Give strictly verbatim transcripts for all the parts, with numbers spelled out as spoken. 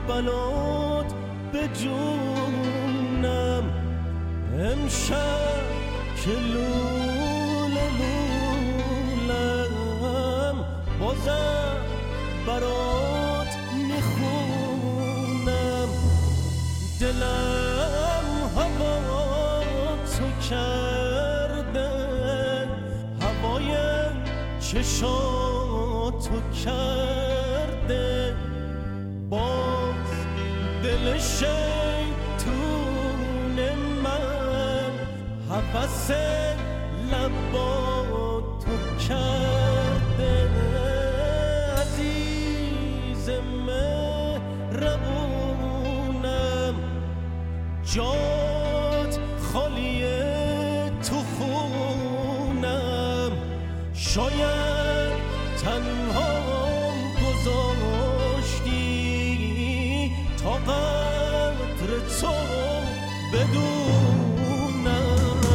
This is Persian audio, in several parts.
بلات به جونم امشب که لوله لولم بازم برات میخونم دلم هوا تو کرده هوای چشاتو کرده باز دل شیطون من هوس لباتو کرده عزیز مهربونم جات خالیه تو خونم شاید تنها گذاشتی تا قدر تو بدونم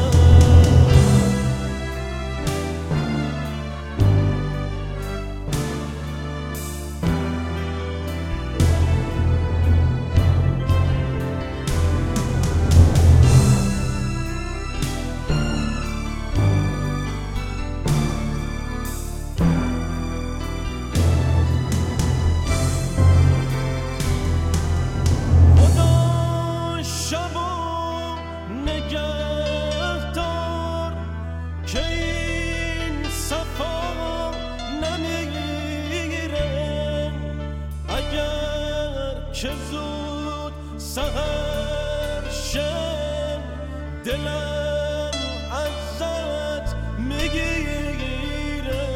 چه زود سحر شه دلم ازت میگیره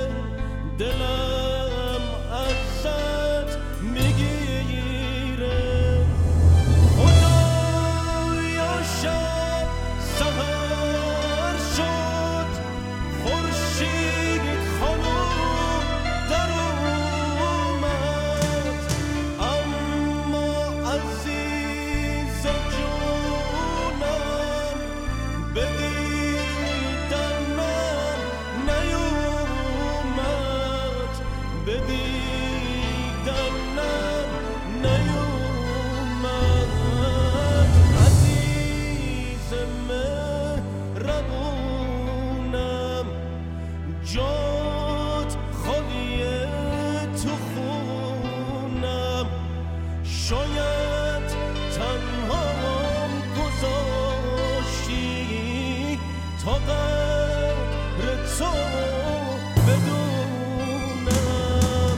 دلم ازت میگیره خدایا شب سحر شد خورشید خانم در جات خالیه تو خونم شاید تنها گذاشتی تا قدر تو بدونم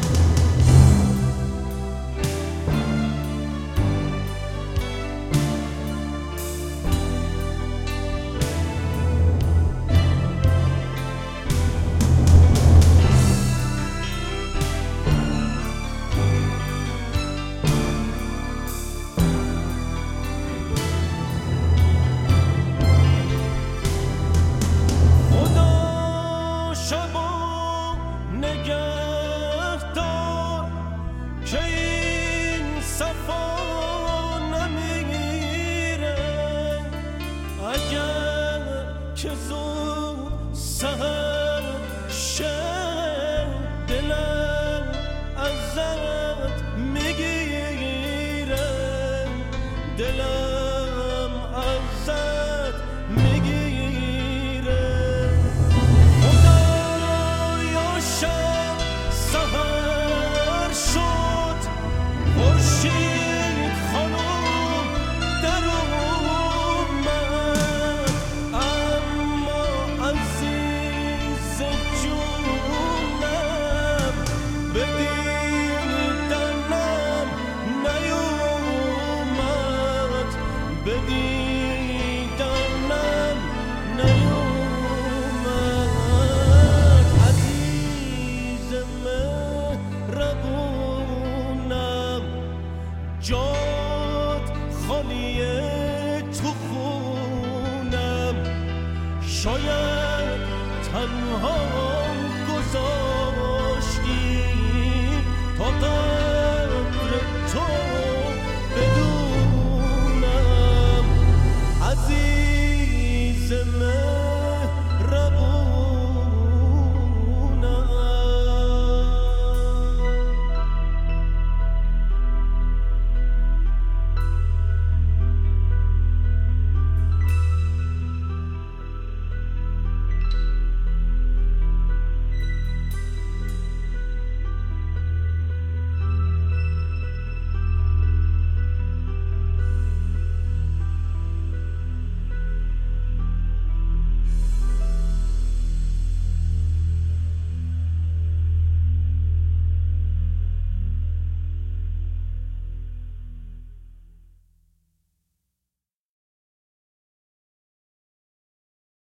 که این صفا نمیره اگر که زود سحر شه دلم ازت میگیره دلم ازت میگیره خدایا شب سحر شد خورشید خانم در اومد اما عزیز جونم به دیدنم نیومد به دیدنم نیومد عزیز مهربونم جات خالیه تو خونم شاید تنها